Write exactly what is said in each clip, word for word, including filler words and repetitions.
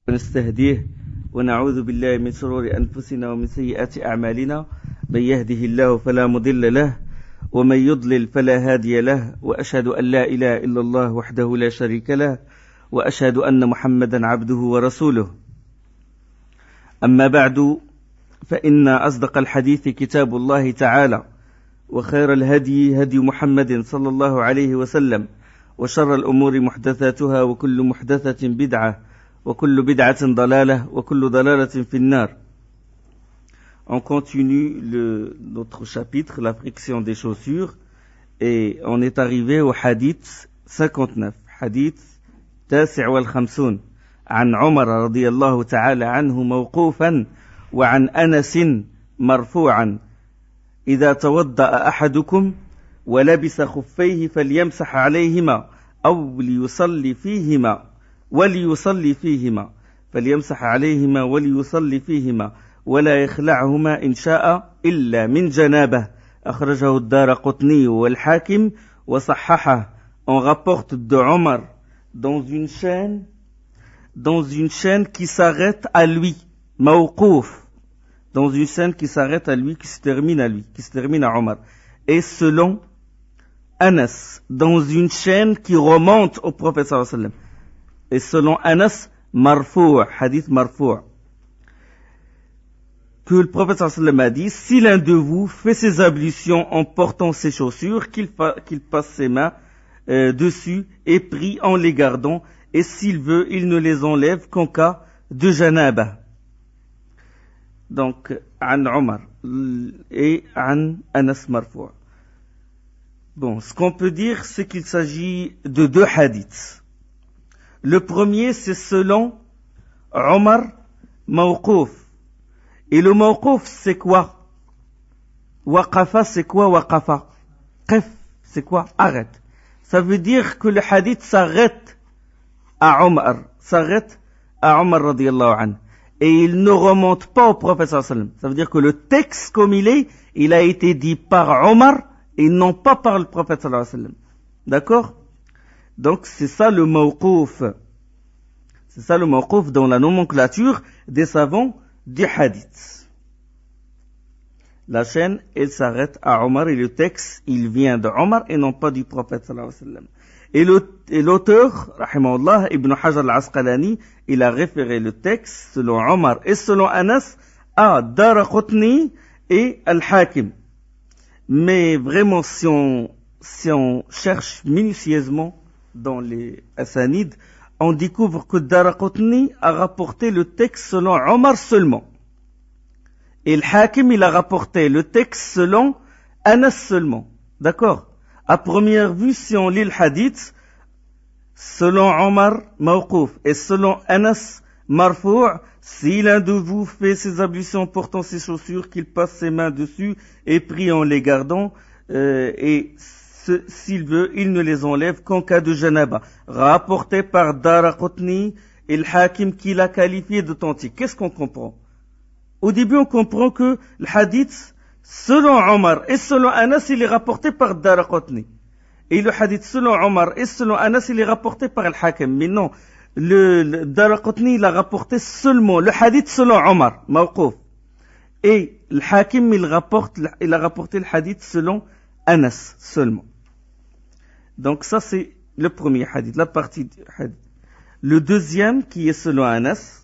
ونستهديه ونعوذ بالله من شرور أنفسنا ومن سيئات أعمالنا من يهده الله فلا مضل له ومن يضلل فلا هادي له وأشهد أن لا إله إلا الله وحده لا شريك له وأشهد أن محمدا عبده ورسوله. أما بعد، فإن أصدق الحديث كتاب الله تعالى، وخير الهدي هدي محمد صلى الله عليه وسلم، وشر الأمور محدثاتها وكل محدثة بدعة وكل بدعة ضلالة وكل ضلالة في النار. On continue le, notre chapitre, la friction des chaussures, et on est arrivé au hadith cinquante-neuf, hadith تاسع والخمسون عن عمر رضي الله تعالى عنه موقوفا وعن أنس مرفوعا: إذا توضأ أحدكم ولبس خفيه فليمسح عليهما أو ليصلي فيهما وليصلي فيهما فليمسح عليهما وليصلي فيهما ولا يخلعهما إن شاء إلا من جنابه. أخرجه الدارقطني والحاكم وصححه. On rapporte de Omar dans une chaîne, dans une chaîne qui s'arrête à lui, mawqouf, dans une chaîne qui s'arrête à lui, qui se termine à lui, qui se termine à Omar. Et selon Anas, dans une chaîne qui remonte au prophète sallallahu alayhi wa sallam. Et selon Anas, marfou', hadith marfou', que le prophète sallallahu alayhi wa sallam a dit: si l'un de vous fait ses ablutions en portant ses chaussures, qu'il, fa- qu'il passe ses mains euh, dessus et prie en les gardant, et s'il veut, il ne les enlève qu'en cas de janaba. Donc, an Omar et an Anas marfou'. Bon, ce qu'on peut dire, c'est qu'il s'agit de deux hadiths. Le premier, c'est selon Omar mawqouf. Et le mawqouf, c'est quoi? Waqafa, c'est quoi waqafa? Qif, c'est quoi? Arrête. Ça veut dire que le hadith s'arrête à Omar, s'arrête à Omar radiyallahu anhu. Et il ne remonte pas au prophète sallallahu alayhi wa sallam. Ça veut dire que le texte comme il est, il a été dit par Omar et non pas par le prophète sallallahu alayhi wa sallam. D'accord? Donc c'est ça le mawqouf. C'est ça le mawqouf dans la nomenclature des savants du hadith. La chaîne, elle s'arrête à Omar et le texte, il vient de Omar et non pas du prophète sallallahu alayhi wa sallam. Et, le, et l'auteur, rahimahullah, Ibn Hajar al-Asqalani, il a référé le texte selon Omar et selon Anas à Daraqutni et Al-Hakim. Mais vraiment, si on, si on cherche minutieusement dans les Asanides, on découvre que Daraqutni a rapporté le texte selon Omar seulement. Et Al-Hakim, il a rapporté le texte selon Anas seulement. D'accord? À première vue, si on lit le hadith, selon Omar, mawqouf, et selon Anas, marfou', si l'un de vous fait ses ablutions en portant ses chaussures, qu'il passe ses mains dessus et prie en les gardant, euh, et ce, s'il veut, il ne les enlève qu'en cas de janaba. Rapporté par Daraqutni et le Hakim qui l'a qualifié d'authentique. Qu'est-ce qu'on comprend? Au début, on comprend que le hadith, selon Omar et selon Anas, il est rapporté par Daraqutni. Et le hadith selon Omar et selon Anas, il est rapporté par Al-Hakim. Mais non, le, le Daraqutni, il a rapporté seulement le hadith selon Omar, mawqouf. Et le Hakim, il rapporte, il a rapporté le hadith selon Anas seulement. Donc ça, c'est le premier hadith, la partie du hadith. Le deuxième, qui est selon Anas,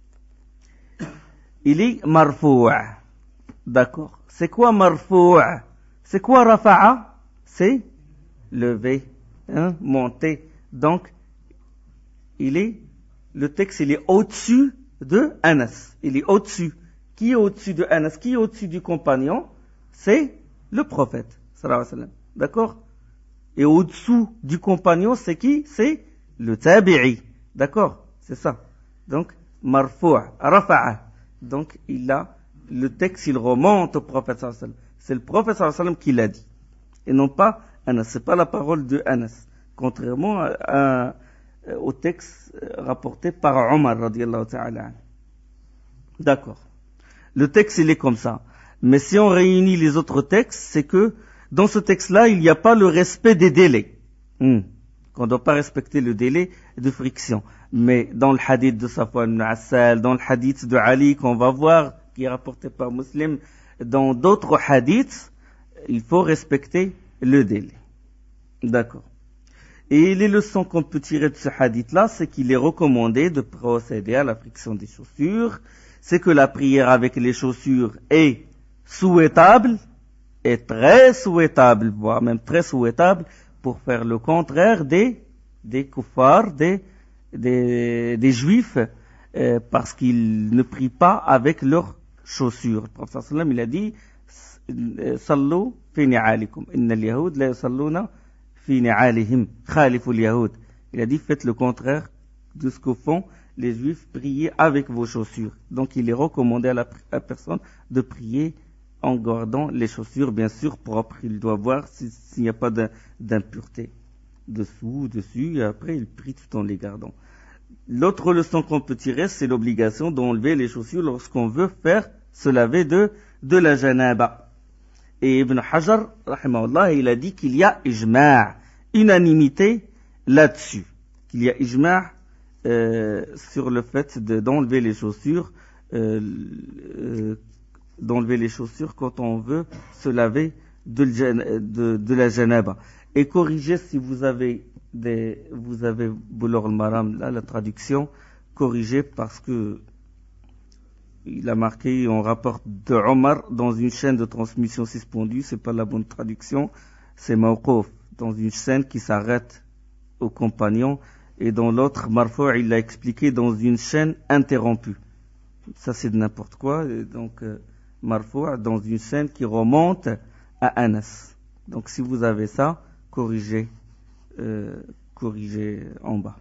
il est marfou'. D'accord. C'est quoi marfou'? C'est quoi rafa'a? C'est lever, hein, monter. Donc, il est, le texte, il est au-dessus de Anas. Il est au-dessus. Qui est au-dessus de Anas? Qui est au-dessus du compagnon? C'est le prophète, sallallahu alayhi wa sallam. D'accord? Et au-dessous du compagnon, c'est qui? C'est le tabi'i. D'accord? C'est ça. Donc, marfou', rafa'a. Donc, il a, le texte, il remonte au prophète sallallahu alayhi wa sallam. C'est le prophète sallallahu alayhi wa sallam qui l'a dit. Et non pas Anas. C'est pas la parole de Anas. Contrairement à, à, au texte rapporté par Omar radiyallahu ta'ala. D'accord. Le texte, il est comme ça. Mais si on réunit les autres textes, c'est que dans ce texte-là, il n'y a pas le respect des délais. Hmm. qu'on ne doit pas respecter le délai de friction. Mais dans le hadith de Safwan ibn Assal, dans le hadith de Ali qu'on va voir, qui est rapporté par Muslim, dans d'autres hadiths, il faut respecter le délai. D'accord. Et les leçons qu'on peut tirer de ce hadith-là, c'est qu'il est recommandé de procéder à la friction des chaussures. C'est que la prière avec les chaussures est souhaitable, est très souhaitable, voire même très souhaitable, pour faire le contraire des, des kuffars, des, des, des juifs, euh, parce qu'ils ne prient pas avec leurs chaussures. Le prophète sallam, il a dit, sallu fi ni'alikum, inna al-yahoud la yusalluna fi ni'alihim, khalifu al-yahoud. Il a dit, faites le contraire de ce que font les juifs, priez avec vos chaussures. Donc il est recommandé à la, à la personne de prier en gardant les chaussures, bien sûr, propres. Il doit voir s'il si n'y a pas d'impureté dessous, dessus, et après il prie tout en les gardant. L'autre leçon qu'on peut tirer, c'est l'obligation d'enlever les chaussures lorsqu'on veut faire se laver de, de la janaba. Et Ibn Hajar, rahimahullah, il a dit qu'il y a ijma', unanimité là-dessus. Qu'il y a ijma' euh, sur le fait de, d'enlever les chaussures, euh, euh, d'enlever les chaussures quand on veut se laver de, de, de la janaba. Et corrigez si vous avez des, vous avez Bulugh al-Maram, là, la traduction, corrigez parce que il a marqué, on rapporte de Omar dans une chaîne de transmission suspendue, c'est pas la bonne traduction, c'est Mawqouf, dans une chaîne qui s'arrête aux compagnons, et dans l'autre, Marfou', il l'a expliqué dans une chaîne interrompue. Ça c'est de n'importe quoi, et donc, euh, Marfou' dans une chaîne qui remonte à Anas. Donc si vous avez ça, corrigez, euh, corrigez en bas.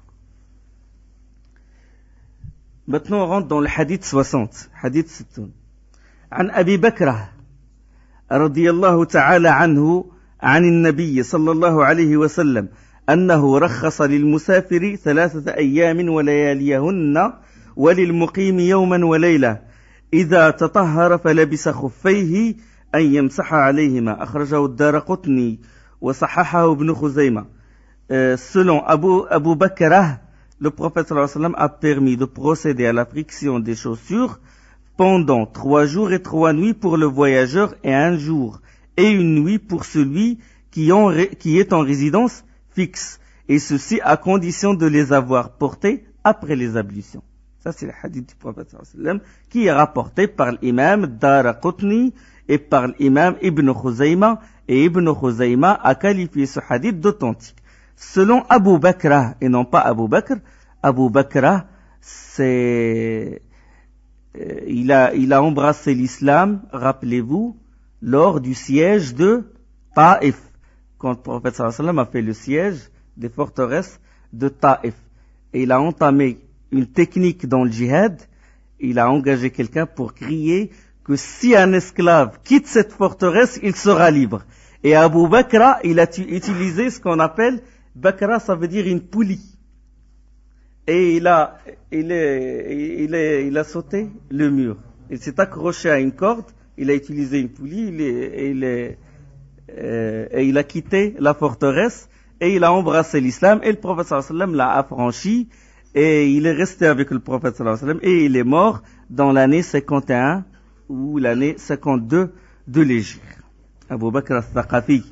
Maintenant on rentre dans le hadith soixante, hadith ستون. عن أبي بكرة رضي الله تعالى عنه عن النبي صلى الله عليه وسلم أنه رخص للمسافر ثلاثة أيام ولياليهن وللمقيم يوما وليلة إذا تطهر فلبس خفيه أن يمسح عليهما أخرجه الدارقطني وصححه ابن خزيمة. euh, Selon Abu, Abu Bakr, le prophète sallallahu alayhi wa sallam a permis de procéder à la friction des chaussures pendant trois jours et trois nuits pour le voyageur et un jour et une nuit pour celui qui, en, qui est en résidence fixe, et ceci à condition de les avoir portés après les ablutions. Ça c'est le hadith du prophète sallallahu alayhi wa sallam qui est rapporté par l'imam Daraqutni et par l'imam Ibn Khuzayma, et Ibn Khuzayma a qualifié ce hadith d'authentique. Selon Abu Bakr, et non pas Abu Bakr, Abu Bakr, c'est, euh, il a, il a embrassé l'islam, rappelez-vous, lors du siège de Taïf, quand le prophète sallallahu alayhi wa sallam a fait le siège des forteresses de Taïf. Et il a entamé une technique dans le djihad, il a engagé quelqu'un pour crier que si un esclave quitte cette forteresse, il sera libre. Et Abu Bakr, il a utilisé ce qu'on appelle, Bakra, ça veut dire une poulie. Et il a, il est, il est, il a sauté le mur. Il s'est accroché à une corde, il a utilisé une poulie, il est, il est, euh, et il a quitté la forteresse, et il a embrassé l'islam, et le prophète sallallahu alayhi wa sallam l'a affranchi, et il est resté avec le prophète sallallahu alayhi wa sallam, et il est mort dans l'année cinquante et un, ou l'année cinquante-deux de l'Hégire. Abu Bakr al-Thaqafi.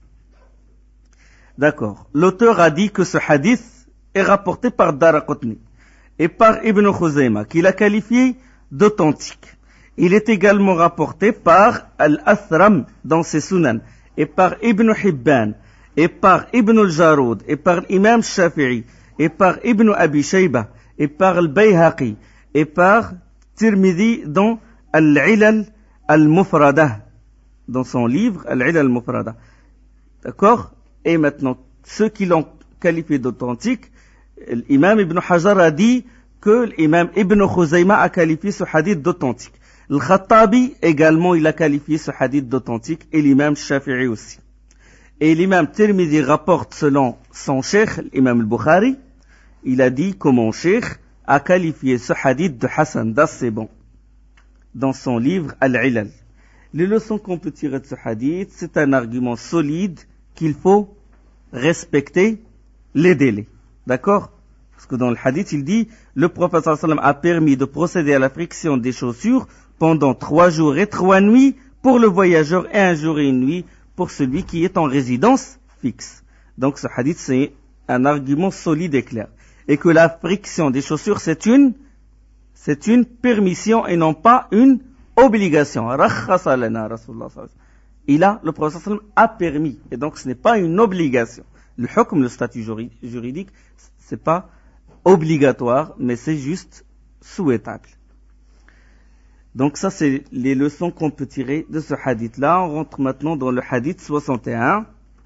D'accord. L'auteur a dit que ce hadith est rapporté par Daraqutni et par Ibn Khuzayma, qu'il a qualifié d'authentique. Il est également rapporté par Al-Athram dans ses Sunan, et par Ibn Hibban, et par Ibn al-Jarud, et par l'imam Shafi'i, et par Ibn Abi Shayba, et par Al-Bayhaqi, et par Tirmidhi dans Al-Ilal al-Mufrada, dans son livre Al-Ilal al-Mufrada. D'accord? Et maintenant, ceux qui l'ont qualifié d'authentique, l'imam Ibn Hajar a dit que l'imam Ibn Khuzayma a qualifié ce hadith d'authentique. Al-Khattabi également, il a qualifié ce hadith d'authentique, et l'imam Shafi'i aussi. Et l'imam Tirmidhi rapporte selon son cheikh, l'imam al-Bukhari, il a dit que mon cheikh a qualifié ce hadith de Hassan, d'assez bon, dans son livre Al-Ilal. Les leçons qu'on peut tirer de ce hadith, c'est un argument solide qu'il faut respecter les délais. D'accord? Parce que dans le hadith, il dit, le prophète sallallahu alayhi wa sallam a permis de procéder à la friction des chaussures pendant trois jours et trois nuits pour le voyageur et un jour et une nuit pour celui qui est en résidence fixe. Donc ce hadith, c'est un argument solide et clair. Et que la friction des chaussures, c'est une, c'est une permission et non pas une obligation. Rakhasa lana Rasulullah sallallahu alayhi wa sallam. Il a, le prophète sallallahu alayhi wa sallam a permis. Et donc ce n'est pas une obligation. Le hukm, le statut juridique, c'est pas obligatoire, mais c'est juste souhaitable. Donc ça, c'est les leçons qu'on peut tirer de ce hadith-là. On rentre maintenant dans le hadith soixante et un.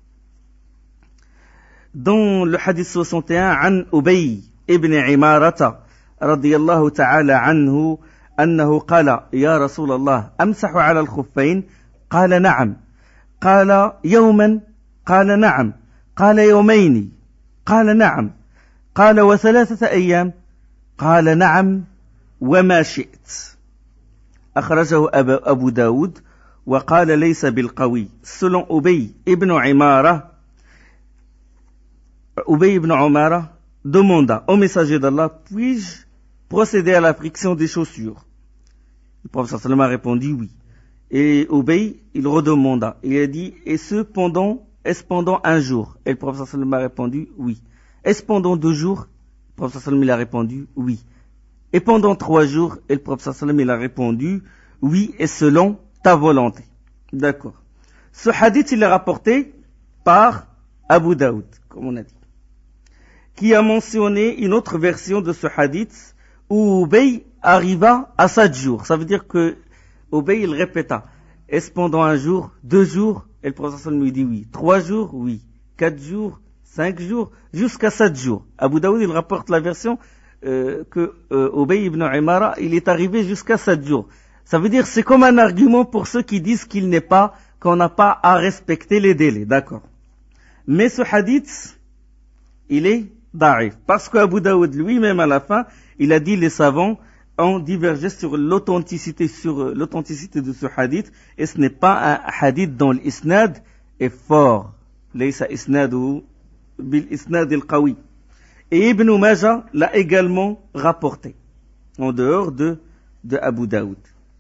Dans le hadith soixante et un, عن أبي ابن عمارة رضي الله تعالى عنه أنه قال يا رسول الله أمسح على الخفين؟ قال نعم. قال يوما؟ قال نعم. قال يومين؟ قال نعم. قال وثلاثة أيام؟ قال نعم وما شئت. أخرجه أبو داود وقال ليس بالقوي. Selon Ubay ibn Imara, Ubay ibn Umara demanda au messager d'Allah, puis-je procéder à la friction des chaussures? Le prophète sallallahu alayhi wa sallam a répondu oui. Et Ubay, il redemanda. Il a dit, et ce pendant, est-ce pendant un jour? Et le prophète sallallahu alayhi wa sallam a répondu oui. Est-ce pendant deux jours? Le prophète sallallahu alayhi wa sallam a répondu oui. Et pendant trois jours, et le prophète sallallahu alayhi wa sallam a répondu oui, et selon ta volonté. D'accord. Ce hadith, il est rapporté par Abu Daoud, comme on a dit, qui a mentionné une autre version de ce hadith où Ubay arriva à sept jours. Ça veut dire que Ubay, il répéta, est-ce pendant un jour, deux jours? Et le prophète sallallahu alayhi wa sallam lui dit oui. Trois jours? Oui. Quatre jours? Cinq jours? Jusqu'à sept jours. Abu Daoud, il rapporte la version euh, que euh, Ubay ibn Imara, il est arrivé jusqu'à sept jours. Ça veut dire, c'est comme un argument pour ceux qui disent qu'il n'est pas, qu'on n'a pas à respecter les délais. D'accord. Mais ce hadith, il est da'if. Parce qu'Abu Daoud lui-même à la fin, il a dit les savants ont divergé sur l'authenticité, sur l'authenticité de ce hadith, et ce n'est pas un hadith dont l'isnad est fort. Laysa isnaduhu bil isnad al-qawi. Et Ibn Majah l'a également rapporté, en dehors de, de Abu Daoud.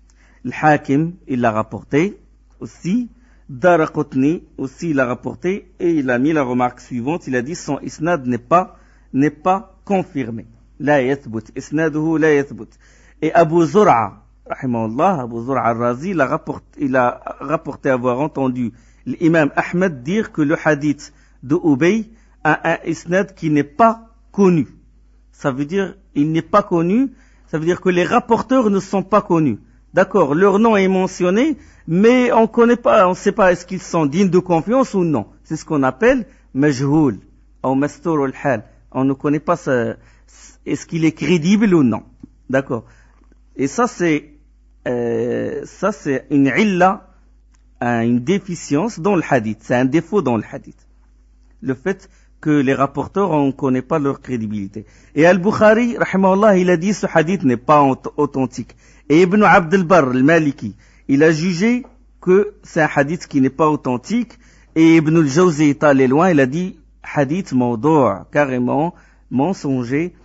Al-Hakim, il l'a rapporté aussi. Daraqutni aussi l'a rapporté, et il a mis la remarque suivante, il a dit son isnad n'est pas, n'est pas confirmé. La yathbut, isnaduhu la yathbut. Et Abu Zur'a, rahimahullah, Abu Zur'a al-Razi, il a rapporté, il a rapporté avoir entendu l'imam Ahmed dire que le hadith de Ubay a un isnad qui n'est pas connu. Ça veut dire, il n'est pas connu, ça veut dire que les rapporteurs ne sont pas connus. D'accord, leur nom est mentionné, mais on connaît pas, on ne sait pas est-ce qu'ils sont dignes de confiance ou non. C'est ce qu'on appelle majhoul ou mastur al-hal. On ne connaît pas ce, est-ce qu'il est crédible ou non. D'accord. Et ça c'est euh, ça c'est une illa, une déficience dans le hadith, c'est un défaut dans le hadith. Le fait que les rapporteurs, on ne connaît pas leur crédibilité. Et Al-Bukhari, rahimahullah, il a dit ce hadith n'est pas authentique. Et Ibn Abd al-Barr, al-Maliki, il a jugé que c'est un hadith qui n'est pas authentique. Et Ibn al-Jawzi est allé loin, il a dit hadith mawdu', carrément mensonger.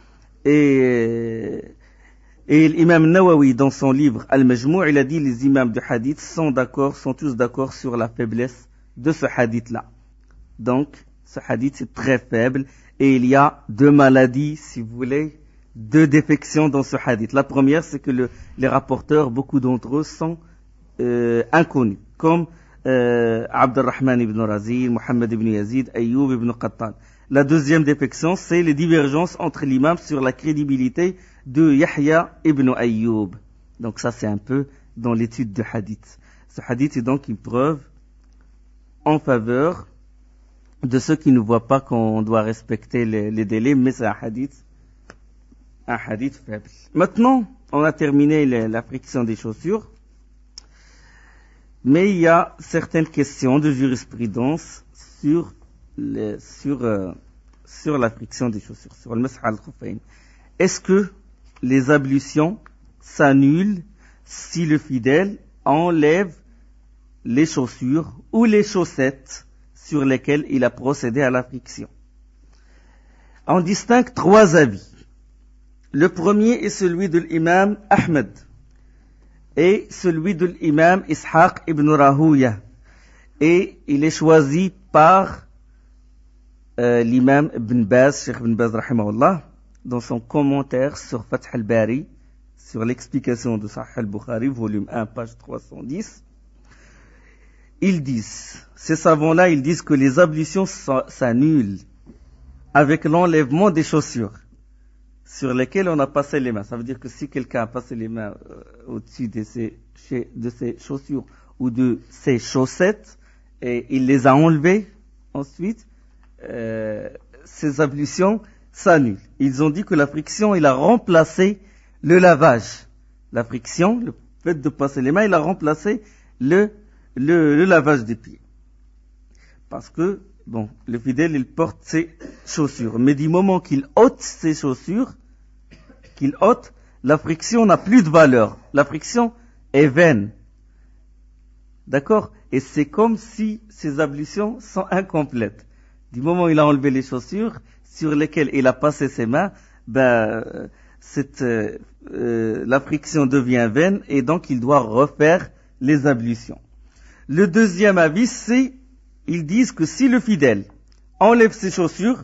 Et, et l'imam Nawawi, dans son livre Al-Majmou', il a dit les imams du hadith sont d'accord, sont tous d'accord sur la faiblesse de ce hadith-là. Donc, ce hadith est très faible et il y a deux maladies, si vous voulez, deux défections dans ce hadith. La première, c'est que le, les rapporteurs, beaucoup d'entre eux sont euh, inconnus, comme euh, Abdurrahman ibn Razil, Muhammad ibn Yazid, Ayyub ibn Qattan. La deuxième défection, c'est les divergences entre l'imam sur la crédibilité de Yahya ibn Ayyub. Donc ça, c'est un peu dans l'étude du hadith. Ce hadith est donc une preuve en faveur de ceux qui ne voient pas qu'on doit respecter les, les délais, mais c'est un hadith, un hadith faible. Maintenant, on a terminé les, la friction des chaussures, mais il y a certaines questions de jurisprudence sur les, sur euh, sur la friction des chaussures, sur le mas'h al-khuffayn. Est-ce que les ablutions s'annulent si le fidèle enlève les chaussures ou les chaussettes sur lesquelles il a procédé à la friction? on distingue trois avis. Le premier est celui de l'imam Ahmed et celui de l'imam Ishaq ibn Rahouya. Et il est choisi par euh, l'imam Ibn Baz, Cheikh Ibn Baz rahimahullah, dans son commentaire sur Fath al-Bari, sur l'explication de Sahih al-Bukhari, volume un, page trois cent dix. Ils disent, ces savants-là, ils disent que les ablutions s'annulent avec l'enlèvement des chaussures sur lesquelles on a passé les mains. Ça veut dire que si quelqu'un a passé les mains euh, au-dessus de ses, de ses chaussures ou de ses chaussettes et il les a enlevées ensuite, euh, ces ablutions s'annulent. Ils ont dit que la friction, il a remplacé le lavage. La friction, le fait de passer les mains, il a remplacé le, le, le lavage des pieds. Parce que, bon, le fidèle, il porte ses chaussures. Mais du moment qu'il ôte ses chaussures, qu'il ôte, la friction n'a plus de valeur. La friction est vaine. D'accord? Et c'est comme si ces ablutions sont incomplètes. Du moment où il a enlevé les chaussures sur lesquelles il a passé ses mains, ben, cette, euh, euh, la friction devient vaine et donc il doit refaire les ablutions. Le deuxième avis, c'est, ils disent que si le fidèle enlève ses chaussures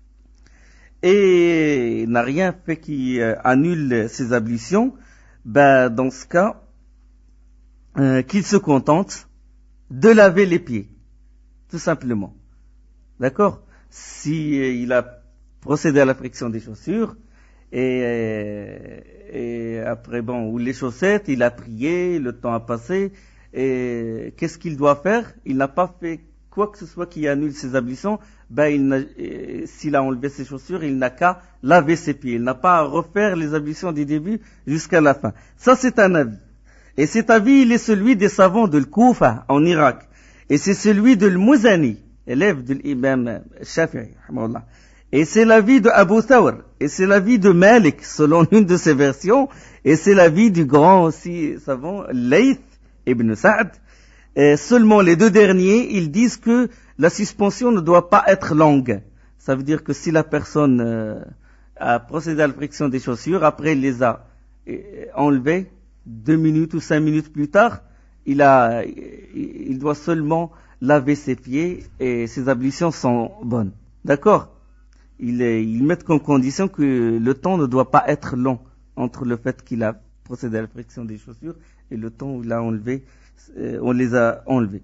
et n'a rien fait qui euh, annule ses ablutions, ben, dans ce cas, euh, qu'il se contente de laver les pieds, tout simplement. D'accord? Si euh, il a procédé à la friction des chaussures et, euh, et après bon, ou les chaussettes, il a prié, le temps a passé, et qu'est-ce qu'il doit faire? Il n'a pas fait quoi que ce soit qui annule ses ablutions. Ben, il n'a, euh, s'il a enlevé ses chaussures, il n'a qu'à laver ses pieds. Il n'a pas à refaire les ablutions du début jusqu'à la fin. Ça, c'est un avis. Et cet avis, il est celui des savants de l'Koufa, en Irak. Et c'est celui de l'Mouzani, élève de l'imam Shafi'i. Et c'est l'avis de Abu Thawr. Et c'est l'avis de Malik, selon une de ses versions. Et c'est l'avis du grand aussi savant, Layth ibn Sa'd. Et seulement les deux derniers, ils disent que la suspension ne doit pas être longue. Ça veut dire que si la personne euh, a procédé à la friction des chaussures, après il les a euh, enlevées, deux minutes ou cinq minutes plus tard, il a, il doit seulement laver ses pieds et ses ablutions sont bonnes. D'accord? Ils, ils mettent comme condition que le temps ne doit pas être long entre le fait qu'il a procédé à la friction des chaussures et le temps où il a enlevé, euh, on les a enlevés.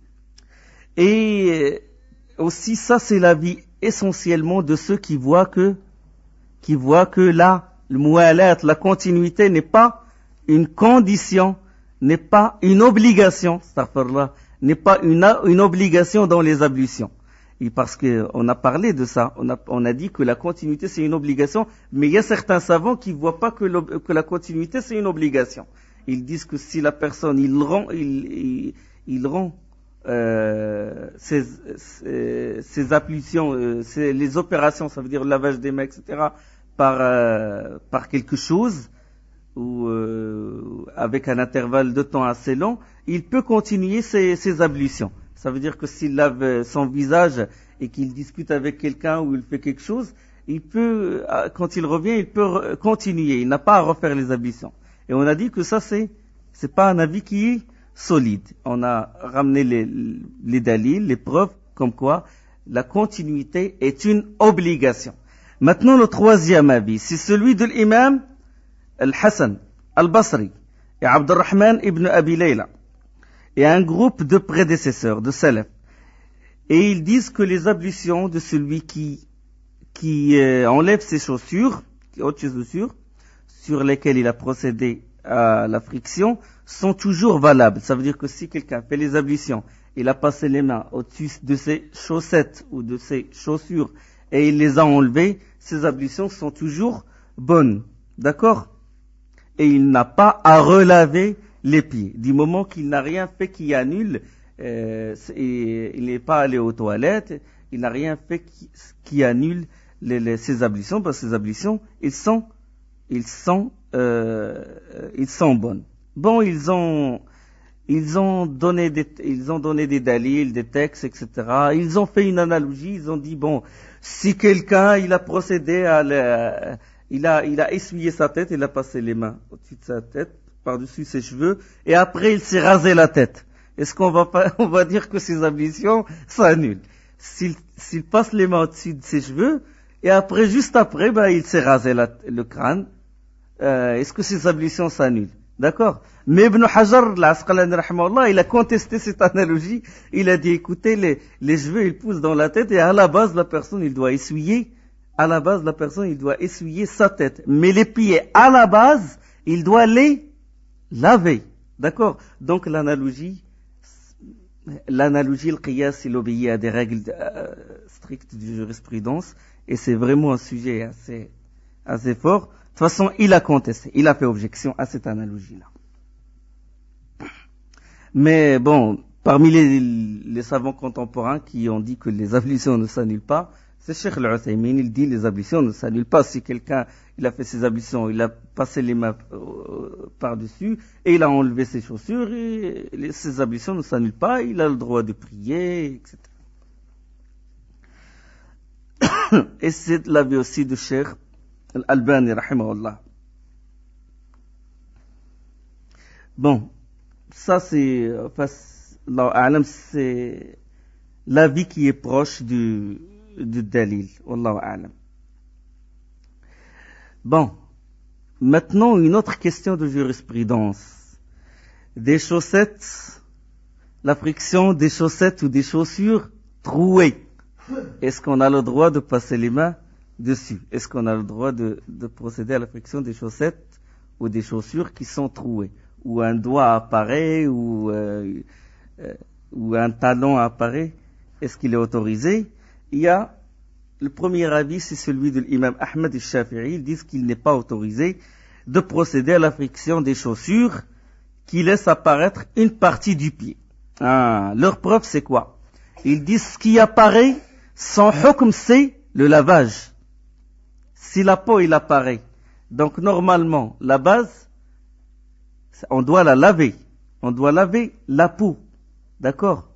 Et aussi, ça, c'est l'avis essentiellement de ceux qui voient que, qui voient que là, le mu'alat, la continuité n'est pas une condition, n'est pas une obligation, n'est pas une, une obligation dans les ablutions. Et parce que on a parlé de ça, on a, on a dit que la continuité c'est une obligation, mais il y a certains savants qui voient pas que, que la continuité c'est une obligation. Ils disent que si la personne, il rend, il, il, il rend euh, ses, ses, ses ablutions, euh, ses, les opérations, ça veut dire le lavage des mains, et cetera, par, euh, par quelque chose, ou euh, avec un intervalle de temps assez long, il peut continuer ses, ses ablutions. Ça veut dire que s'il lave son visage et qu'il discute avec quelqu'un ou il fait quelque chose, il peut, quand il revient, il peut continuer. Il n'a pas à refaire les ablutions. Et on a dit que ça, c'est, c'est pas un avis qui est solide. On a ramené les, les dalils, les preuves, comme quoi la continuité est une obligation. Maintenant, le troisième avis, c'est celui de l'imam Al-Hassan Al-Basri et Abdurrahman ibn Abi Layla et un groupe de prédécesseurs, de salaf. Et ils disent que les ablutions de celui qui, qui euh, enlève ses chaussures, qui ôte ses chaussures, sur lesquelles il a procédé à la friction, sont toujours valables. Ça veut dire que si quelqu'un fait les ablutions, il a passé les mains au-dessus de ses chaussettes ou de ses chaussures et il les a enlevées, ces ablutions sont toujours bonnes. D'accord? Et il n'a pas à relaver les pieds. Du moment qu'il n'a rien fait qui annule, euh, et il n'est pas allé aux toilettes, il n'a rien fait qui, qui annule les, les, ses ablutions, parce que ses ablutions, ils sont, ils sont, euh, ils sont bonnes. Bon, ils ont, ils ont donné des, ils ont donné des dalils, des textes, et cetera. Ils ont fait une analogie, ils ont dit, bon, si quelqu'un, il a procédé à la, il a, il a essuyé sa tête, il a passé les mains au-dessus de sa tête, par-dessus ses cheveux, et après il s'est rasé la tête. Est-ce qu'on va pas, on va dire que ces ablutions s'annulent? S'il, s'il passe les mains au-dessus de ses cheveux, et après, juste après, ben, il s'est rasé la, le crâne, euh, est-ce que ces ablutions s'annulent? D'accord? Mais Ibn Hajar, l'Asqalani, rahimahullah, il a contesté cette analogie. Il a dit, écoutez, les, les cheveux, ils poussent dans la tête, et à la base, la personne, il doit essuyer, à la base, la personne, il doit essuyer sa tête. Mais les pieds, à la base, il doit les laver. D'accord? Donc, l'analogie, l'analogie, le qiyas, il obéit à des règles euh, strictes de jurisprudence, et c'est vraiment un sujet assez, assez fort. De toute façon, il a contesté, il a fait objection à cette analogie-là. Mais bon, parmi les, les savants contemporains qui ont dit que les ablutions ne s'annulent pas, c'est Cheikh Al-Uthaymin, il dit les ablutions ne s'annulent pas. Si quelqu'un, il a fait ses ablutions, il a passé les mains euh, par-dessus, et il a enlevé ses chaussures, et les, ses ablutions ne s'annulent pas, il a le droit de prier, et cetera. Et c'est l'avis aussi de Cheikh Al-Albani, rahimahullah. Bon, ça c'est, enfin, c'est l'avis qui est proche du, du dalil. Wallahu a'lam. Bon, maintenant une autre question de jurisprudence. Des chaussettes, la friction des chaussettes ou des chaussures trouées. Est-ce qu'on a le droit de passer les mains dessus? Est-ce qu'on a le droit de, de procéder à la friction des chaussettes ou des chaussures qui sont trouées? Ou un doigt apparaît, ou, euh, euh, ou un talon apparaît? Est-ce qu'il est autorisé? Il y a, le premier avis, c'est celui de l'imam Ahmed al-Shafi'i. Ils disent qu'il n'est pas autorisé de procéder à la friction des chaussures qui laissent apparaître une partie du pied. Ah, leur preuve, c'est quoi? Ils disent ce qui apparaît, son hukm, c'est le lavage. Si la peau, il apparaît, donc normalement, la base, on doit la laver. On doit laver la peau. D'accord?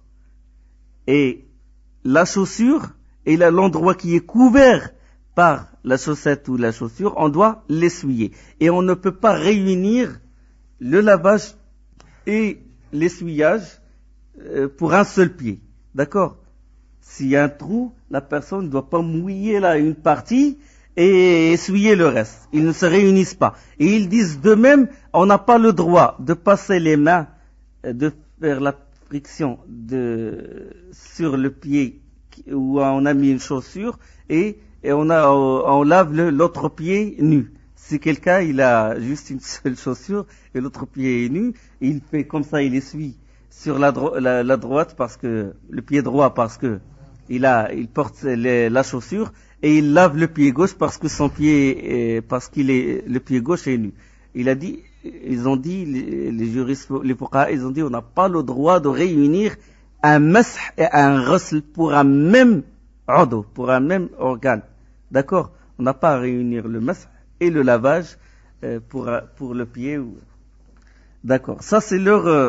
Et la chaussure, et là, l'endroit qui est couvert par la chaussette ou la chaussure, on doit l'essuyer. Et on ne peut pas réunir le lavage et l'essuyage euh, pour un seul pied. D'accord? S'il y a un trou, la personne ne doit pas mouiller là une partie et essuyer le reste. Ils ne se réunissent pas. Et ils disent de même, on n'a pas le droit de passer les mains, de faire la friction de, sur le pied où on a mis une chaussure et, et on, a, on lave le, l'autre pied nu. Si quelqu'un il a juste une seule chaussure et l'autre pied est nu, il fait comme ça, il essuie sur la, dro- la, la droite parce que le pied droit parce que il a, il porte les, la chaussure et il lave le pied gauche parce que son pied, est, parce qu'il est le pied gauche est nu. Il a dit, ils ont dit les, les juristes, les fuqaha, ils ont dit on n'a pas le droit de réunir un mash et un ghusl pour un même udu, pour un même organe. D'accord? On n'a pas à réunir le mash et le lavage euh, pour pour le pied. D'accord. Ça c'est leur euh,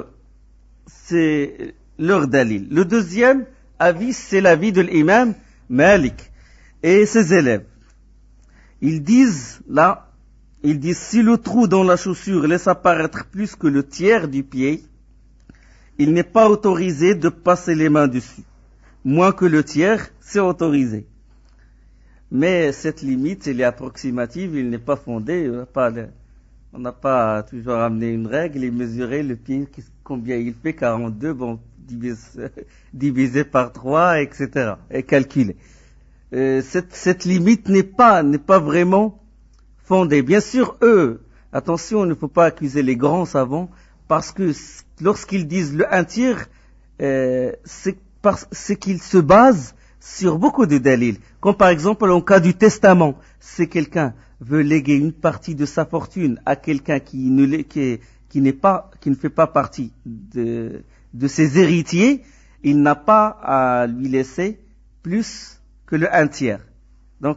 c'est leur dalil. Le deuxième avis, c'est l'avis de l'imam Malik et ses élèves. Ils disent là, ils disent si le trou dans la chaussure laisse apparaître plus que le tiers du pied, il n'est pas autorisé de passer les mains dessus. Moins que le tiers, c'est autorisé. Mais cette limite, elle est approximative, il n'est pas fondé. On n'a pas, on n'a pas toujours amené une règle et mesuré le pied, combien il fait, quarante-deux, bon, divisé, divisé par trois, et cetera. Et calculé. Euh, cette, cette limite n'est pas, n'est pas vraiment fondée. Bien sûr, eux, attention, il ne faut pas accuser les grands savants, parce que lorsqu'ils disent le un tiers, euh, c'est parce c'est qu'ils se basent sur beaucoup de dalils. Comme par exemple en cas du testament, si quelqu'un veut léguer une partie de sa fortune à quelqu'un qui ne qui, qui n'est pas qui ne fait pas partie de de ses héritiers, il n'a pas à lui laisser plus que le un tiers. Donc,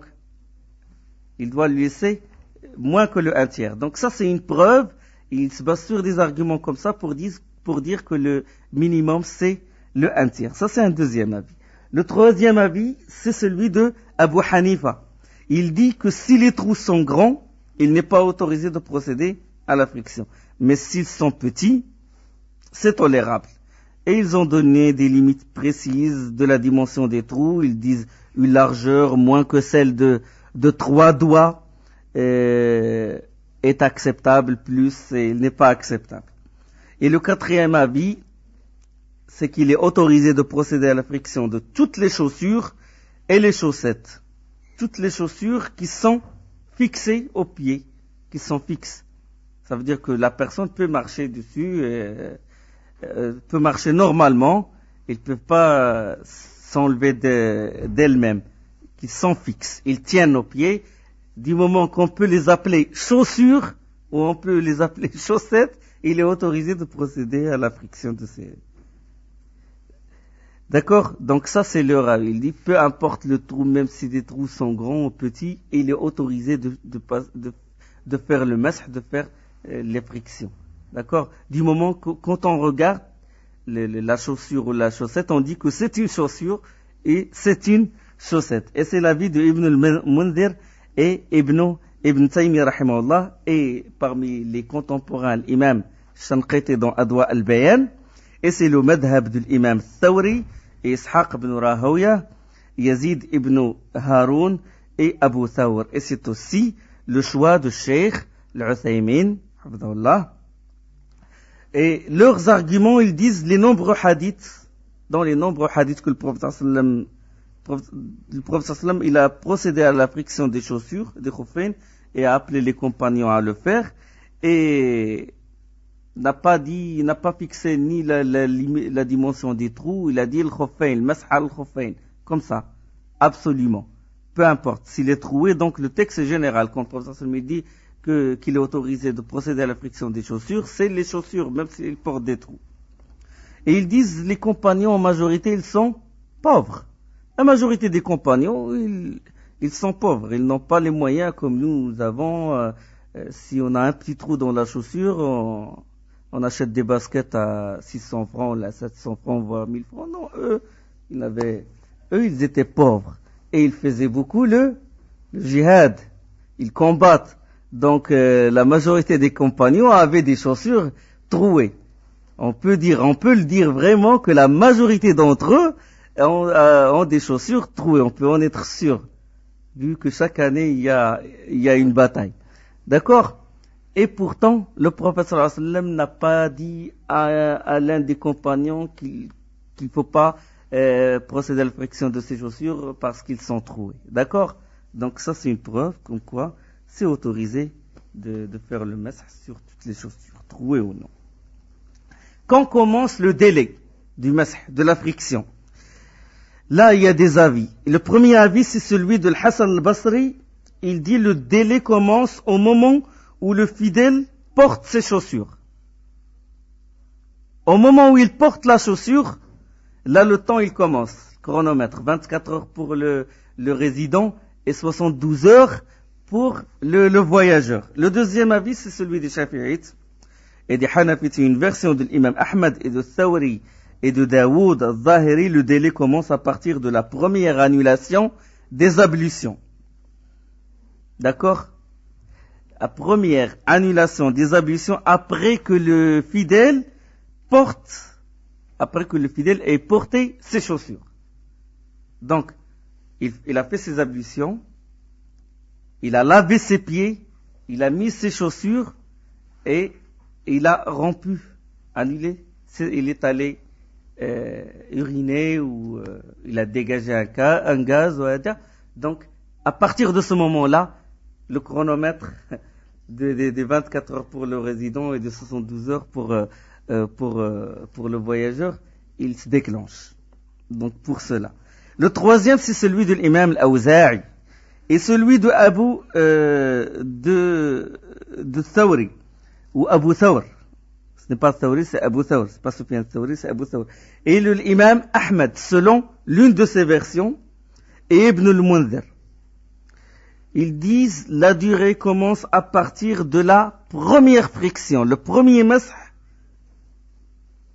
il doit lui laisser moins que le un tiers. Donc ça, c'est une preuve. Il se base sur des arguments comme ça pour dire, pour dire que le minimum c'est le un tiers. Ça c'est un deuxième avis. Le troisième avis, c'est celui de Abu Hanifa. Il dit que si les trous sont grands, il n'est pas autorisé de procéder à la friction. Mais s'ils sont petits, c'est tolérable. Et ils ont donné des limites précises de la dimension des trous. Ils disent une largeur moins que celle de, de trois doigts euh, est acceptable, plus il n'est pas acceptable. Et le quatrième avis, c'est qu'il est autorisé de procéder à la friction de toutes les chaussures et les chaussettes. Toutes les chaussures qui sont fixées aux pieds, qui sont fixes. Ça veut dire que la personne peut marcher dessus, et, euh, peut marcher normalement, ils ne peuvent pas s'enlever de, d'elles-mêmes, qui sont fixes. Ils tiennent aux pieds, du moment qu'on peut les appeler chaussures, ou on peut les appeler chaussettes, il est autorisé de procéder à la friction de ces... D'accord? Donc ça c'est leur avis. Il dit, peu importe le trou, même si les trous sont grands ou petits, il est autorisé de, de, de, de faire le mash, de faire euh, les frictions. D'accord? Du moment que quand on regarde le, le, la chaussure ou la chaussette, on dit que c'est une chaussure et c'est une chaussette. Et c'est l'avis de Ibn al-Mundhir et Ibn, Ibn Taymi rahimahullah, et parmi les contemporains, l'imam Shanqiti dans Adwa al-Bayan, et c'est le madhab de l'imam Thawri, et Ishaq ibn Rahoya, Yazid ibn Haroun et Abu Thawr. Et c'est aussi le choix de Cheikh al-Uthaymin, et leurs arguments, ils disent les nombreux hadiths, dans les nombreux hadiths que le prophète sallam, le prophète sallam, il a procédé à la friction des chaussures, des khuffayn, et a appelé les compagnons à le faire, et n'a pas dit, n'a pas fixé ni la, la, la dimension des trous, il a dit le khuffayn, le mas'h al khuffayn, comme ça, absolument, peu importe, s'il est troué, donc le texte est général, quand le prophète sallam dit que, qu'il est autorisé de procéder à la friction des chaussures, c'est les chaussures, même s'ils portent des trous. Et ils disent, les compagnons en majorité, ils sont pauvres. La majorité des compagnons, ils, ils sont pauvres, ils n'ont pas les moyens comme nous avons, euh, euh, si on a un petit trou dans la chaussure, on, on achète des baskets à six cents francs, à sept cents francs, voire mille francs. Non, eux, ils avaient, eux, ils étaient pauvres. Et ils faisaient beaucoup le, le jihad. Ils combattent. Donc, euh, la majorité des compagnons avaient des chaussures trouées. On peut dire, on peut le dire vraiment que la majorité d'entre eux ont, euh, ont des chaussures trouées. On peut en être sûr. Vu que chaque année, il y a, il y a une bataille. D'accord? Et pourtant, le prophète sallallahu alayhi wa sallam n'a pas dit à, à l'un des compagnons qu'il qu'il faut pas euh, procéder à la friction de ses chaussures parce qu'ils sont troués. D'accord? Donc ça, c'est une preuve comme quoi c'est autorisé de, de faire le mash sur toutes les chaussures, trouées ou non. Quand commence le délai du mash, de la friction? Là, il y a des avis. Le premier avis, c'est celui de Hassan al-Basri. Il dit le délai commence au moment où le fidèle porte ses chaussures. Au moment où il porte la chaussure, là le temps il commence. Chronomètre, vingt-quatre heures pour le, le résident et soixante-douze heures pour le, le voyageur. Le deuxième avis, c'est celui des Shafi'ites et des Hanafites. Une version de l'imam Ahmad et de Thawri et de Daoud al-Zahiri. Le délai commence à partir de la première annulation des ablutions. D'accord? La première annulation des ablutions après que le fidèle porte, après que le fidèle ait porté ses chaussures. Donc, il, il a fait ses ablutions, il a lavé ses pieds, il a mis ses chaussures et il a rompu, annulé, il est allé euh, uriner ou euh, il a dégagé un, cas, un gaz. Donc, à partir de ce moment-là, le chronomètre de, de, de vingt-quatre heures pour le résident et de soixante-douze heures pour, euh, pour, euh, pour le voyageur, il se déclenche. Donc pour cela. Le troisième, c'est celui de l'imam al-Awza'i et celui de Abu euh, de, de Thawri ou Abu Thawr. Ce n'est pas Thawri, c'est Abu Thawr. C'est pas Sufyan Thawri, c'est Abu Thawr. Et l'imam Ahmed, selon l'une de ses versions, et Ibn al-Mundhir. Ils disent la durée commence à partir de la première friction. Le premier mash,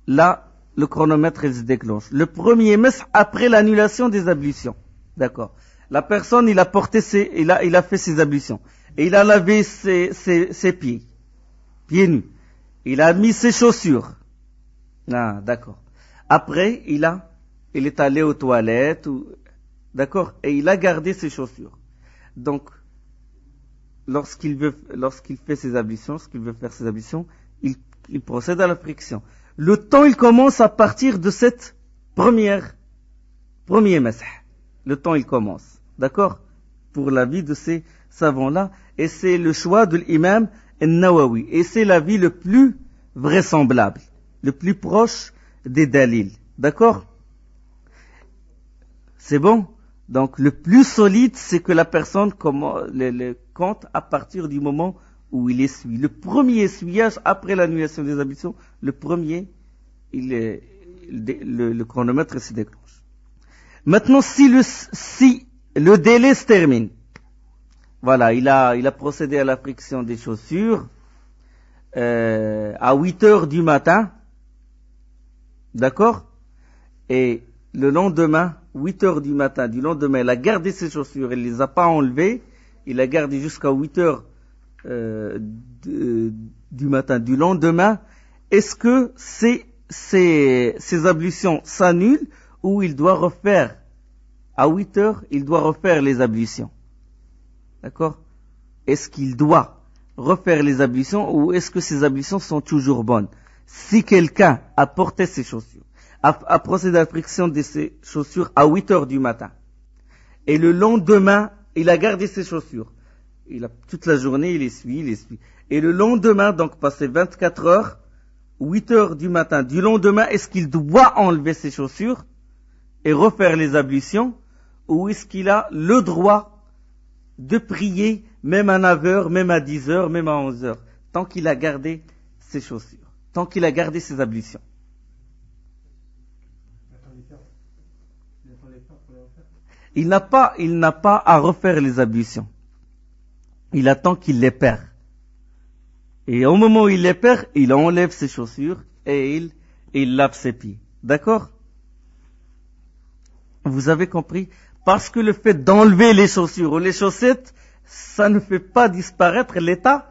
là, le chronomètre il se déclenche. Le premier masah après l'annulation des ablutions. D'accord. La personne, il a porté ses, il a, il a fait ses ablutions. Et il a lavé ses, ses, ses pieds. Pieds nus. Il a mis ses chaussures. Ah, d'accord. Après, il a, il est allé aux toilettes, ou, d'accord, et il a gardé ses chaussures. Donc, lorsqu'il veut, lorsqu'il fait ses ablutions, lorsqu'il veut faire ses ablutions, il, il procède à la friction. Le temps, il commence à partir de cette première, premier masah. Le temps, il commence. D'accord? Pour l'avis de ces savants-là. Et c'est le choix de l'imam An-Nawawi. Et c'est l'avis le plus vraisemblable, le plus proche des dalils. D'accord? C'est bon? Donc, le plus solide, c'est que la personne comment, le, le compte à partir du moment où il essuie. Le premier essuyage après l'annulation des ablutions, le premier, il est, le, le chronomètre se déclenche. Maintenant, si le, si le délai se termine, voilà, il a, il a procédé à la friction des chaussures euh, à huit heures du matin, d'accord? Et le lendemain, huit heures du matin, du lendemain, il a gardé ses chaussures, il ne les a pas enlevées, il a gardé jusqu'à huit heures euh, de, du matin du lendemain. Est-ce que ces, ces, ces ablutions s'annulent ou il doit refaire, à huit heures, il doit refaire les ablutions? D'accord? Est-ce qu'il doit refaire les ablutions ou est-ce que ces ablutions sont toujours bonnes? Si quelqu'un a porté ses chaussures, a, a procédé à la friction de ses chaussures à huit heures du matin, et le lendemain, il a gardé ses chaussures, il a, toute la journée, il essuie, il essuie, et le lendemain, donc passé vingt-quatre heures, huit heures du matin, du lendemain, est-ce qu'il doit enlever ses chaussures et refaire les ablutions, ou est-ce qu'il a le droit de prier même à neuf heures, même à dix heures, même à onze heures, tant qu'il a gardé ses chaussures, tant qu'il a gardé ses ablutions? Il n'a pas, il n'a pas à refaire les ablutions. Il attend qu'il les perd. Et au moment où il les perd, il enlève ses chaussures et il, il lave ses pieds. D'accord? Vous avez compris? Parce que le fait d'enlever les chaussures ou les chaussettes, ça ne fait pas disparaître l'état,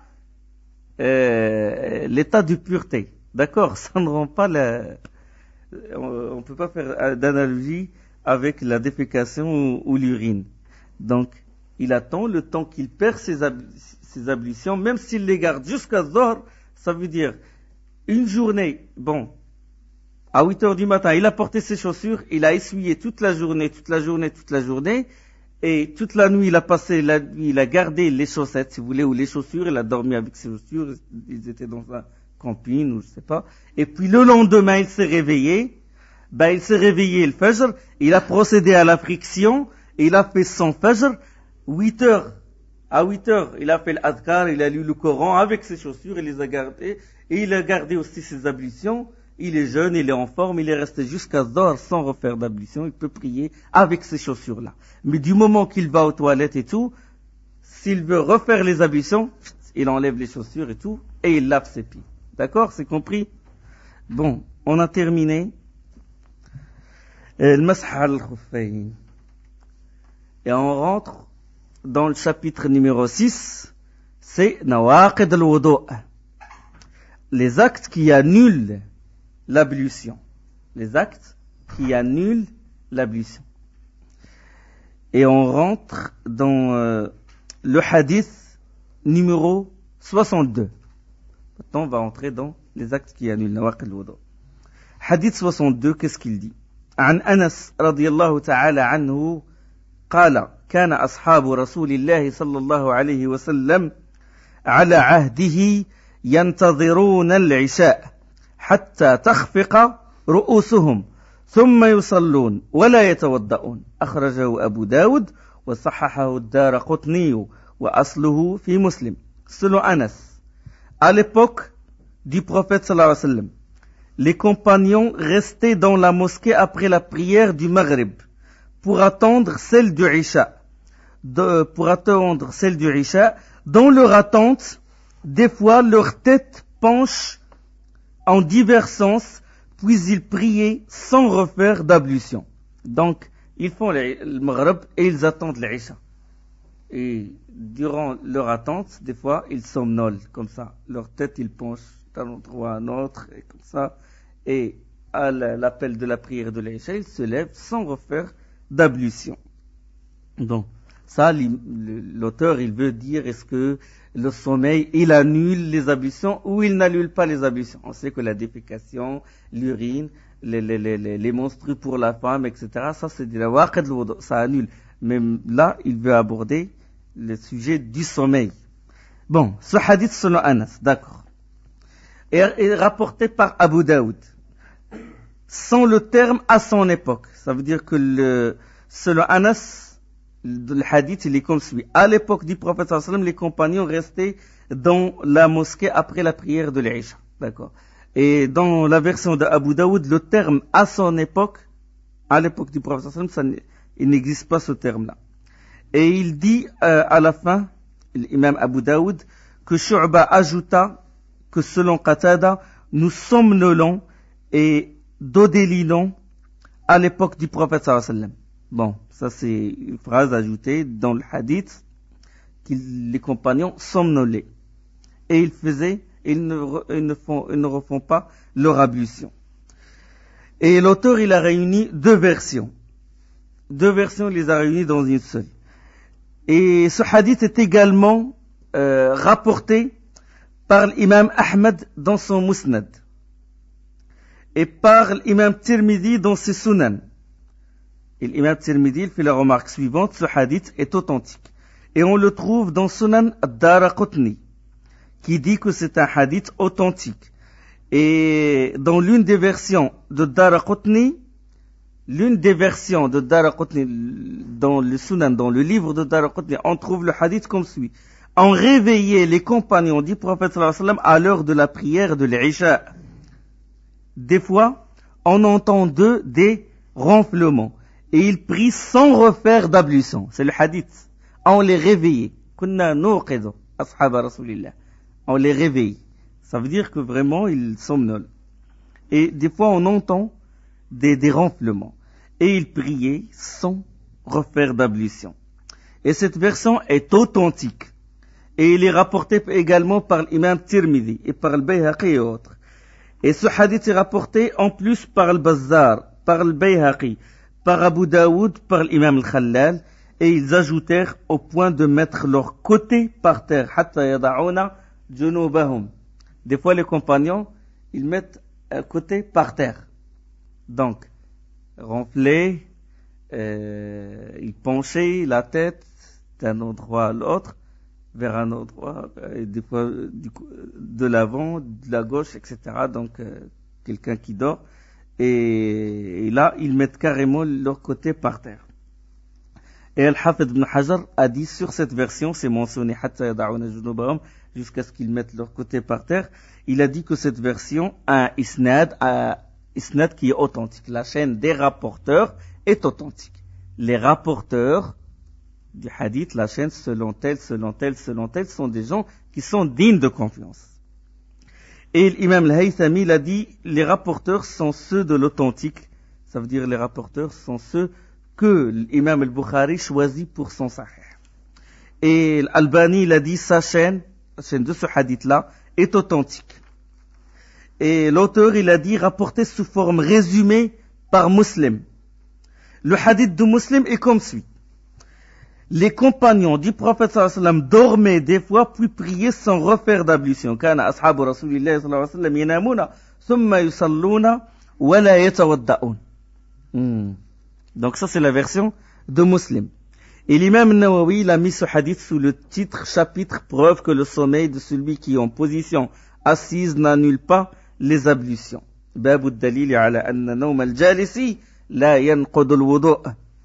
euh, l'état de pureté. D'accord? Ça ne rend pas la, on ne peut pas faire d'analogie avec la défécation ou, ou l'urine. Donc, il attend le temps qu'il perd ses, ab, ses ablutions, même s'il les garde jusqu'à Zohr, ça veut dire une journée, bon, à huit heures du matin, il a porté ses chaussures, il a essuyé toute la journée, toute la journée, toute la journée, et toute la nuit, il a passé la nuit, il a gardé les chaussettes, si vous voulez, ou les chaussures, il a dormi avec ses chaussures, ils étaient dans un camping, ou je sais pas, et puis le lendemain, il s'est réveillé, ben, il s'est réveillé le Fajr, il a procédé à la friction, et il a fait son Fajr, huit heures, à huit heures, il a fait l'adkar, il a lu le Coran avec ses chaussures, il les a gardées, et il a gardé aussi ses ablutions. Il est jeune, il est en forme, il est resté jusqu'à Zohr sans refaire d'ablution, il peut prier avec ces chaussures-là. Mais du moment qu'il va aux toilettes et tout, s'il veut refaire les ablutions, il enlève les chaussures et tout, et il lave ses pieds. D'accord? C'est compris? Bon, on a terminé. Le masah al-khuffayn. Et on rentre dans le chapitre numéro six, c'est nawaqid al-wudu'. Les actes qui annulent l'ablution. Les actes qui annulent l'ablution. Et on rentre dans euh, le hadith numéro soixante-deux. Maintenant, on va entrer dans les actes qui annulent nawaqid al-wudu'. Hadith soixante-deux, qu'est-ce qu'il dit? عن أنس رضي الله تعالى عنه قال كان أصحاب رسول الله صلى الله عليه وسلم على عهده ينتظرون العشاء حتى تخفق رؤوسهم ثم يصلون ولا يتوضؤون أخرجه أبو داود وصححه الدار قطني وأصله في مسلم. Selon Anas, à l'époque du prophète sallallahu alayhi wa sallam, les compagnons restaient dans la mosquée après la prière du Maghrib pour attendre celle du Isha. De, pour attendre celle du Isha, dans leur attente, des fois leur tête penche en divers sens, puis ils priaient sans refaire d'ablution. Donc, ils font le maghrib et ils attendent l'isha. Et durant leur attente, des fois, ils somnolent comme ça. Leur tête, ils penchent d'un endroit à un autre, et comme ça. Et à l'appel de la prière de l'isha, ils se lèvent sans refaire d'ablution. Donc, ça, l'auteur, il veut dire, est-ce que le sommeil, il annule les ablutions ou il n'annule pas les ablutions? On sait que la défécation, l'urine, les, les, les, les menstrues pour la femme, et cetera, ça c'est de la waqad al-wudu, ça annule. Mais là, il veut aborder le sujet du sommeil. Bon, ce hadith selon Anas, d'accord, est, est rapporté par Abu Daoud, sans le terme à son époque. Ça veut dire que le, selon Anas, le hadith, il est comme suit. À l'époque du prophète sallallahu alayhi wa sallam, les compagnons restaient dans la mosquée après la prière de l'Isha. D'accord. Et dans la version d'Abu Daoud, le terme à son époque, à l'époque du prophète sallallahu alayhi wa sallam, ça, il n'existe pas ce terme-là. Et il dit euh, à la fin, l'imam Abu Daoud, que Shu'ba ajouta que selon Qatada, nous somnolons et dodélinons à l'époque du prophète sallallahu alayhi wa sallam. Bon, ça c'est une phrase ajoutée dans le hadith, que les compagnons somnolaient. Et ils faisaient, ils ne, ils ne, font, ils ne refont pas leur ablution. Et l'auteur, il a réuni deux versions. Deux versions, il les a réunies dans une seule. Et ce hadith est également euh, rapporté par l'imam Ahmed dans son Musnad. Et par l'imam Tirmidhi dans ses Sunan. Et l'imam Tirmidhi fait la remarque suivante, ce hadith est authentique. Et on le trouve dans Sunan ad-Daraqutni, qui dit que c'est un hadith authentique. Et dans l'une des versions de Daraqutni, l'une des versions de Daraqutni, dans le Sunan, dans le livre de Daraqutni, on trouve le hadith comme suit. On réveillait les compagnons du prophète sallallahu alayhi wa sallam à l'heure de la prière de l'Isha. Des fois, on entend d'eux des ronflements. Et ils prient sans refaire d'ablution. C'est le hadith. On les réveillait. Kunna nuqidu ashab rasulillah. On les réveille. Ça veut dire que vraiment ils somnolent. Et des fois on entend des, des ronflements. Et ils priaient sans refaire d'ablution. Et cette version est authentique. Et il est rapporté également par l'imam Tirmidhi et par le Bayhaqi et autres. Et ce hadith est rapporté en plus par le Bazzar, par le Bayhaqi, par Abu Daoud, par l'imam al-Khallal, et ils ajoutèrent au point de mettre leur côté par terre. Hatta yada'una junubahum. Des fois les compagnons, ils mettent un côté par terre. Donc, ronfler, euh, ils penchaient la tête d'un endroit à l'autre, vers un endroit, et des fois du, de l'avant, de la gauche, et cetera. Donc, euh, quelqu'un qui dort. Et, et là, ils mettent carrément leur côté par terre. Et Al-Hafid ibn Hajar a dit sur cette version, c'est mentionné jusqu'à ce qu'ils mettent leur côté par terre. Il a dit que cette version a un isnad, un isnad qui est authentique. La chaîne des rapporteurs est authentique. Les rapporteurs du hadith, la chaîne selon tel, selon tel, selon tel, sont des gens qui sont dignes de confiance. Et l'imam al-Haythami l'a dit, les rapporteurs sont ceux de l'authentique. Ça veut dire les rapporteurs sont ceux que l'imam al-Bukhari choisit pour son sahih. Et l'Albani l'a dit, sa chaîne, la chaîne de ce hadith-là, est authentique. Et l'auteur, il a dit, rapporté sous forme résumée par Muslim. Le hadith de Muslim est comme suit. Les compagnons du prophète sallallahu alayhi wa sallam dormaient des fois puis priaient sans refaire d'ablution. Kana ashabu rasulillahi sallallahu alayhi wa sallam yanamuna thumma yusalluna wa la yatawadda'un. Donc ça c'est la version de Muslim. Et l'imam Nawawi il a mis ce hadith sous le titre chapitre preuve que le sommeil de celui qui est en position assise n'annule pas les ablutions. Babu ad-dalil ala anna nawm al-jalisi la yanqud al-wudu'.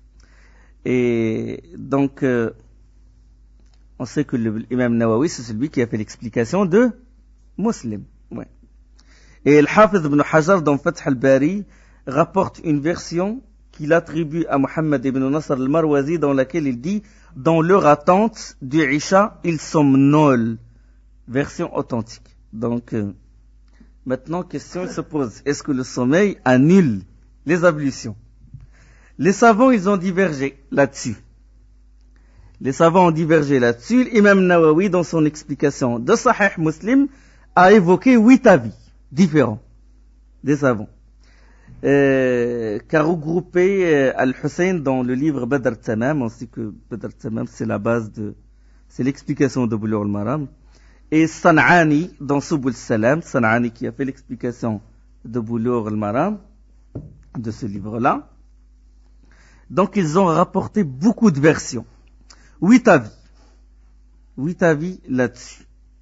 Et donc, euh, on sait que l'imam Nawawi, c'est celui qui a fait l'explication de Muslim. Ouais. Et Al-Hafiz ibn Hajar, dans Fath al-Bari, rapporte une version qu'il attribue à Muhammad ibn Nasr al-Marwazi, dans laquelle il dit, dans leur attente du Isha, ils somnolent. Version authentique. Donc, euh, Maintenant, question se pose. Est-ce que le sommeil annule les ablutions? Les savants, ils ont divergé là-dessus. Les savants ont divergé là-dessus. L'imam Nawawi, dans son explication de Sahih Muslim, a évoqué huit avis différents des savants. Euh, qu'a regroupé euh, Al-Hussein dans le livre Badr Tamam. On sait que Badr Tamam, c'est la base de, c'est l'explication de Bulugh al-Maram. Et San'ani dans Subul Salam, San'ani qui a fait l'explication de Bulugh al-Maram, de ce livre-là. Donc ils ont rapporté beaucoup de versions. Huit avis. Huit avis là-dessus.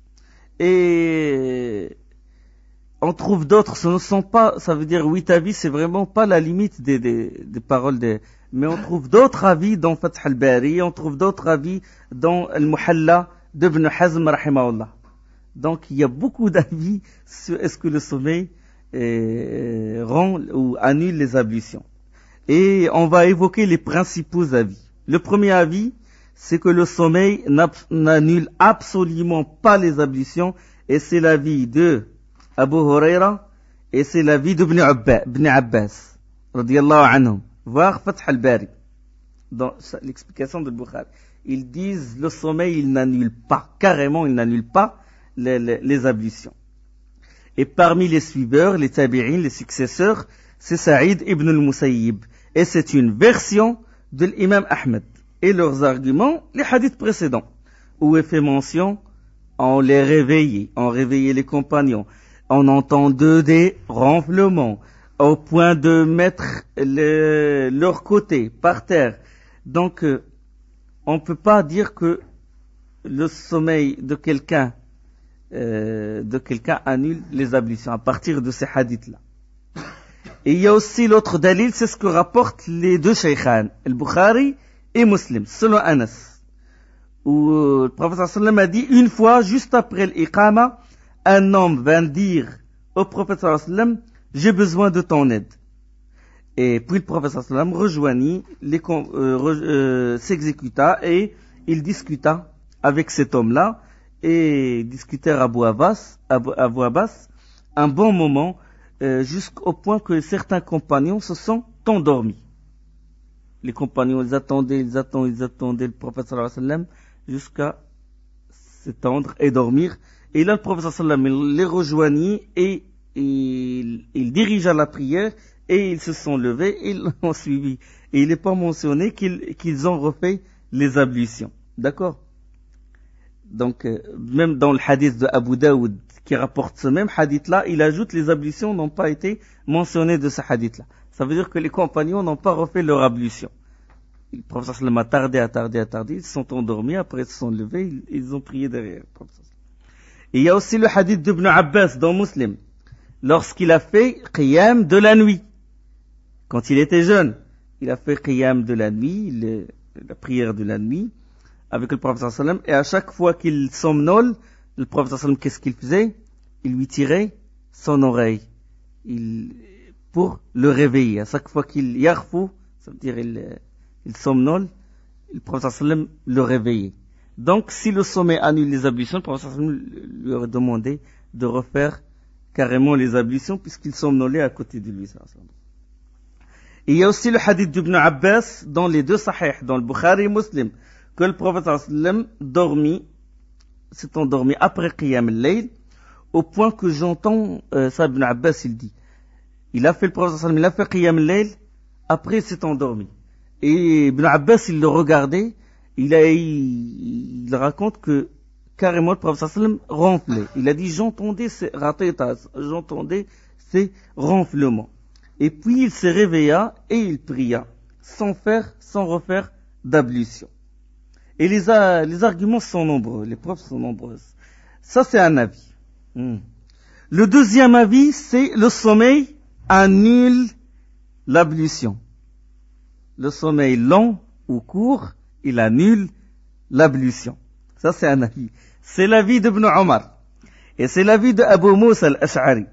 Et on trouve d'autres, ce ne sont pas, ça veut dire huit avis, c'est vraiment pas la limite des, des, des paroles des, mais on trouve d'autres avis dans Fath al-Bari, on trouve d'autres avis dans Al-Muhalla d'Ibn Hazm, rahimahullah. Donc il y a beaucoup d'avis sur est-ce que le sommeil euh, rend ou annule les ablutions. Et on va évoquer les principaux avis. Le premier avis, c'est que le sommeil n'annule absolument pas les ablutions, et c'est l'avis de Abu Huraira, et c'est l'avis d'Ibn Abbas, radiyallahu anhum, voir Fath al-Bari, dans l'explication de Bukhari. Ils disent le sommeil, il n'annule pas, carrément, il n'annule pas les, les, les ablutions. Et parmi les suiveurs, les tabi'in, les successeurs, c'est Saïd ibn al-Musayyib. Et c'est une version de l'imam Ahmed. Et leurs arguments, les hadiths précédents, où est fait mention, on les réveillait, on réveillait les compagnons. On entendait des ronflements au point de mettre le, leur côté par terre. Donc, euh, on ne peut pas dire que le sommeil de quelqu'un euh, de quelqu'un annule les ablutions à partir de ces hadiths-là. Et il y a aussi l'autre dalil, c'est ce que rapportent les deux shaykhan, al-Bukhari et Muslim, selon Anas, où euh, le prophète sallallahu alayhi wa sallam a dit une fois, juste après l'iqama, un homme vint dire au prophète sallallahu alayhi wa sallam, j'ai besoin de ton aide. Et puis le prophète sallallahu alayhi wa sallam rejoignit, les, euh, re, euh, s'exécuta et il discuta avec cet homme-là et discutèrent à Abu Abbas, Abu, Abu Abbas un bon moment, euh, jusqu'au point que certains compagnons se sont endormis. Les compagnons, ils attendaient, ils attendaient, ils attendaient le prophète sallallahu alayhi wa sallam jusqu'à s'étendre et dormir. Et là, le prophète sallallahu alayhi wa sallam les rejoignit et il, il dirigea la prière et ils se sont levés et ils l'ont suivi. Et il n'est pas mentionné qu'ils, qu'ils ont refait les ablutions. D'accord? Donc, euh, même dans le hadith de Abu Daoud qui rapporte ce même hadith-là, il ajoute les ablutions n'ont pas été mentionnées de ce hadith-là. Ça veut dire que les compagnons n'ont pas refait leur ablution. Le prophète sallallahu alayhi wa sallam a tardé, a tardé, a tardé, ils se sont endormis, après ils se sont levés, ils, ils ont prié derrière. Et il y a aussi le hadith d'Ibn Abbas dans Muslim, lorsqu'il a fait qiyam de la nuit. Quand il était jeune, il a fait qiyam de la nuit, le, la prière de la nuit, avec le prophète sallallahu alayhi wa sallam, et à chaque fois qu'il somnole, le prophète sallallahu alayhi wa sallam, qu'est-ce qu'il faisait? Il lui tirait son oreille. Il, pour le réveiller. À chaque fois qu'il yarfou, ça veut dire il, il somnole, le prophète sallallahu alayhi wa sallam le réveillait. Donc, si le sommeil annule les ablutions, le prophète sallallahu alayhi wa sallam lui aurait demandé de refaire carrément les ablutions puisqu'il somnolait à côté de lui. Et il y a aussi le hadith d'Ibn Abbas dans les deux sahih, dans le Bukhari et Muslim, que le prophète sallallahu alayhi wa sallam dormit, s'est endormi après Qiyam al-Layl, au point que j'entends, euh, ça Ibn Abbas il dit, il a fait le prophète sallallahu alayhi wa sallam, il a fait Qiyam al-Layl, après il s'est endormi. Et Ibn Abbas il le regardait, il a, il, il raconte que carrément le prophète sallallahu alayhi wa sallam ronflait. Il a dit j'entendais ces ratétas, j'entendais ces ronflements. Et puis il se réveilla et il pria, sans faire, sans refaire d'ablution. Et les, les arguments sont nombreux, les preuves sont nombreuses. Ça c'est un avis. Hmm. Le deuxième avis, c'est le sommeil annule l'ablution. Le sommeil long ou court, il annule l'ablution. Ça c'est un avis. C'est l'avis d'Ibn Omar. Et c'est l'avis d'Abu Moussa al-Ash'ari.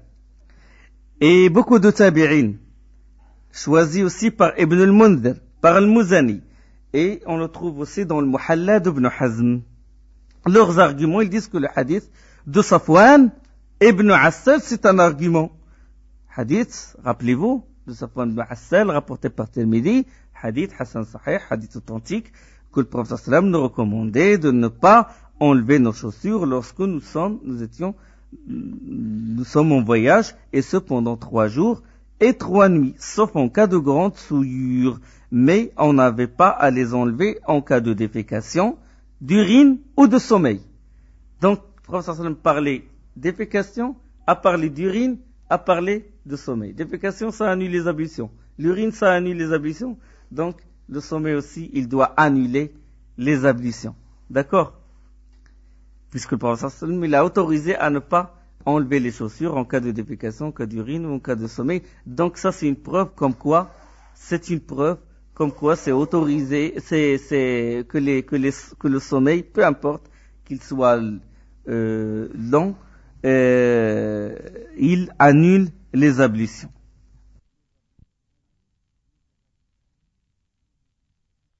Et beaucoup de tabi'in, choisis aussi par Ibn al-Mundhir, par al-Muzani. Et on le trouve aussi dans le Muhalla d'Ibn Hazm. Leurs arguments, ils disent que le hadith de Safwan Ibn Assal, c'est un argument. Hadith, rappelez-vous, de Safwan ibn Assal, rapporté par Tirmidhi, hadith Hassan Sahih, hadith authentique, que le prophète sallam nous recommandait de ne pas enlever nos chaussures lorsque nous sommes, nous étions, nous sommes en voyage, et ce pendant trois jours et trois nuits, sauf en cas de grande souillure. Mais on n'avait pas à les enlever en cas de défécation, d'urine ou de sommeil. Donc, le prophète sallam parlait défécation, a parlé d'urine, a parlé de sommeil. Défécation, ça annule les ablutions. L'urine, ça annule les ablutions. Donc, le sommeil aussi, il doit annuler les ablutions. D'accord? Puisque le prophète sallam, il a autorisé à ne pas enlever les chaussures en cas de défécation, en cas d'urine ou en cas de sommeil. Donc, ça, c'est une preuve comme quoi, c'est une preuve comme quoi c'est autorisé, c'est, c'est, que les, que les, que le sommeil, peu importe qu'il soit, euh, long, euh, il annule les ablutions.